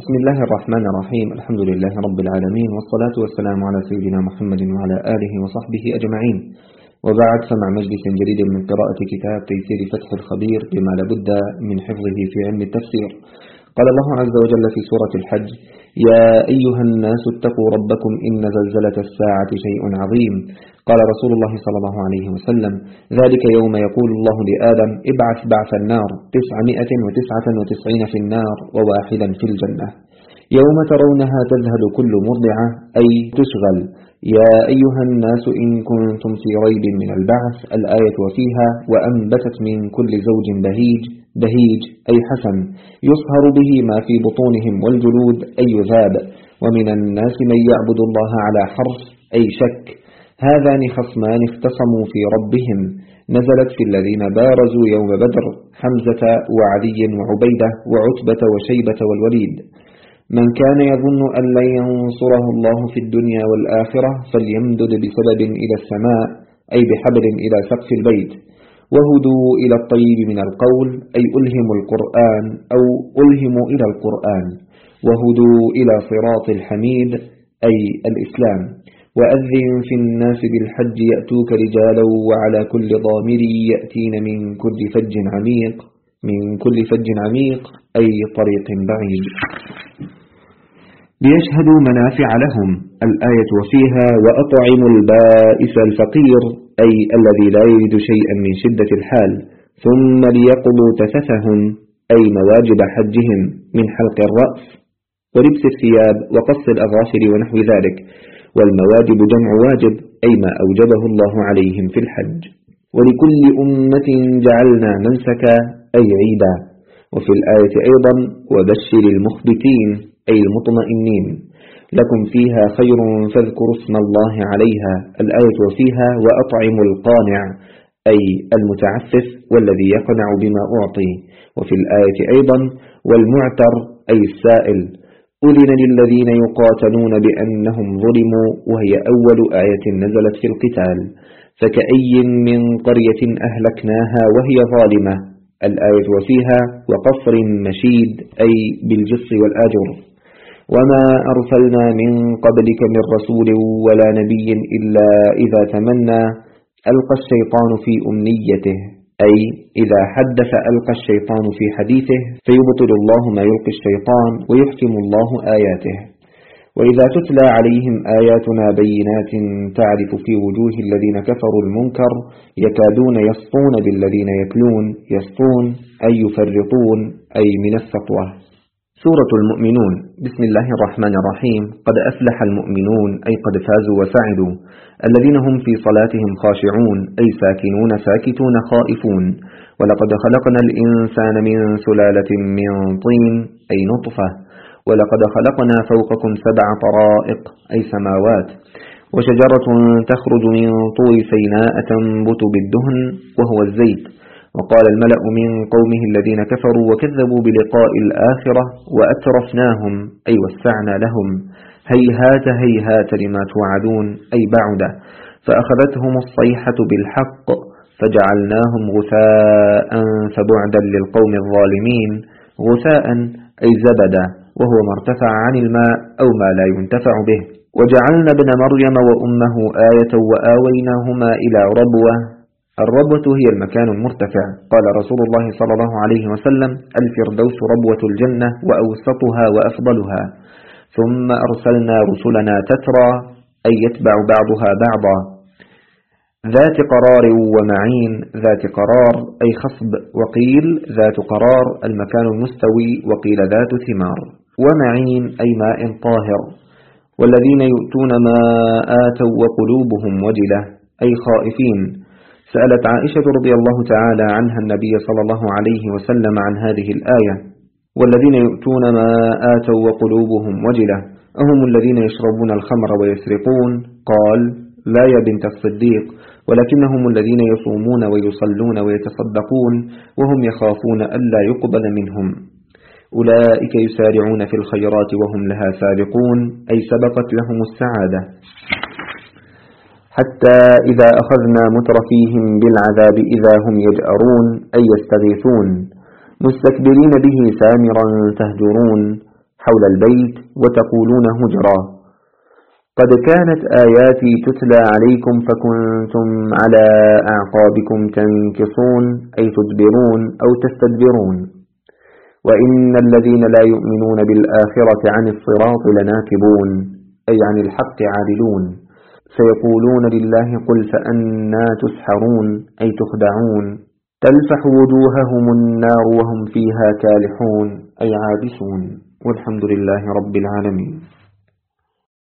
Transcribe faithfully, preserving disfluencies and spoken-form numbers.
بسم الله الرحمن الرحيم. الحمد لله رب العالمين، والصلاة والسلام على سيدنا محمد وعلى آله وصحبه أجمعين، وبعد، فمع مجلس جديد من قراءة كتاب تيسير فتح الخبير بما لابد من حفظه في علم التفسير. قال الله عز وجل في سورة الحج: يا أيها الناس اتقوا ربكم إن زلزلة الساعة شيء عظيم. قال رسول الله صلى الله عليه وسلم: ذلك يوم يقول الله لآدم: ابعث بعث النار، تسعمائة وتسعة وتسعين في النار وواحدا في الجنة. يوم ترونها تذهل كل مرضعة، أي تشغل. يا أيها الناس إن كنتم في ريب من البعث، الآية وفيها: وأنبتت من كل زوج بهيج. بهيج أي حسن، يصهر به ما في بطونهم والجلود، أي يذاب. ومن الناس من يعبد الله على حرف، أي شك. هذان خصمان اختصموا في ربهم، نزلت في الذين بارزوا يوم بدر: حمزة وعلي وعبيدة وعتبة وشيبة والوليد. من كان يظن أن لن ينصره الله في الدنيا والآخرة فليمدد بسبب إلى السماء، أي بحبل إلى سقف البيت. وهدوا إلى الطيب من القول، أي ألهموا القرآن أو ألهموا إلى القرآن. وهدوا إلى صراط الحميد، أي الإسلام. وأذن في الناس بالحج يأتوك رجالا وعلى كل ضامر يأتين من كل فج عميق. من كل فج عميق أي طريق بعيد. ليشهدوا منافع لهم، الآية وفيها: وأطعموا البائس الفقير، أي الذي لا يجد شيئا من شدة الحال. ثم ليقضوا تفثهم، أي مواجب حجهم من حلق الرأس ولبس الثياب وقص الأظافر ونحو ذلك. والمواجب جمع واجب، أي ما أوجبه الله عليهم في الحج. ولكل أمة جعلنا منسكا، أي عيدا. وفي الآية أيضا: وبشر المخبتين، أي المطمئنين. لكم فيها خير فاذكروا اسم الله عليها، الآية وفيها: وأطعموا القانع، أي المتعفف والذي يقنع بما أعطي. وفي الآية أيضا: والمعتر، أي السائل. أذن للذين يقاتلون بأنهم ظلموا، وهي أول آية نزلت في القتال. فكأي من قرية أهلكناها وهي ظالمة، الآية وفيها: وقصر مشيد، أي بالجص والآجر. وما أرسلنا من قبلك من رسول ولا نبي إلا إذا تمنى ألقى الشيطان في أمنيته، أي إذا حدث ألقى الشيطان في حديثه فيبطل الله ما يلقي الشيطان ويحكم الله آياته. وإذا تتلى عليهم آياتنا بينات تعرف في وجوه الذين كفروا المنكر يكادون يسطون بالذين يتلون. يسطون أي يفرطون، أي من السطوة. سورة المؤمنون. بسم الله الرحمن الرحيم. قد أفلح المؤمنون، أي قد فازوا وسعدوا. الذين هم في صلاتهم خاشعون، أي ساكنون ساكتون خائفون. ولقد خلقنا الإنسان من سلالة من طين، أي نطفة. ولقد خلقنا فوقكم سبع طرائق، أي سماوات. وشجرة تخرج من طور سيناء تنبت بالدهن، وهو الزيت. وقال الملأ من قومه الذين كفروا وكذبوا بلقاء الآخرة: وأترفناهم، أي وسعنا لهم. هيهات هيهات لما توعدون، أي بعد. فأخذتهم الصيحة بالحق فجعلناهم غثاء فبعدا للقوم الظالمين. غثاء أي زبدا، وهو ما ارتفع عن الماء أو ما لا ينتفع به. وجعلنا ابن مريم وأمه آية وآويناهما إلى ربوة. الربوة هي المكان المرتفع. قال رسول الله صلى الله عليه وسلم: الفردوس ربوة الجنة وأوسطها وأفضلها. ثم أرسلنا رسلنا تترى، أي يتبع بعضها بعضا. ذات قرار ومعين. ذات قرار أي خصب، وقيل ذات قرار المكان المستوي، وقيل ذات ثمار. ومعين أي ماء طاهر. والذين يؤتون ما آتوا وقلوبهم وجلة، أي خائفين. سألت عائشة رضي الله تعالى عنها النبي صلى الله عليه وسلم عن هذه الآية: والذين يؤتون ما آتوا وقلوبهم وجلة أهم الذين يشربون الخمر ويسرقون؟ قال: لا يا بنت الصديق، ولكنهم الذين يصومون ويصلون ويتصدقون وهم يخافون ألا يقبل منهم. أولئك يسارعون في الخيرات وهم لها سابقون، أي سبقت لهم السعادة. حتى إذا أخذنا مترفيهم بالعذاب إذا هم يجأرون، أي يستغيثون. مستكبرين به سامرا تهجرون. حول البيت وتقولون هجرا. قد كانت آياتي تتلى عليكم فكنتم على أعقابكم تنكصون أي تدبرون أو تستدبرون. وإن الذين لا يؤمنون بالآخرة عن الصراط لناكبون أي عن الحق عادلون. سيقولون لله قل فأنا تسحرون أي تخدعون. تلفح وجوههم النار وهم فيها كالحون أي عابسون. والحمد لله رب العالمين.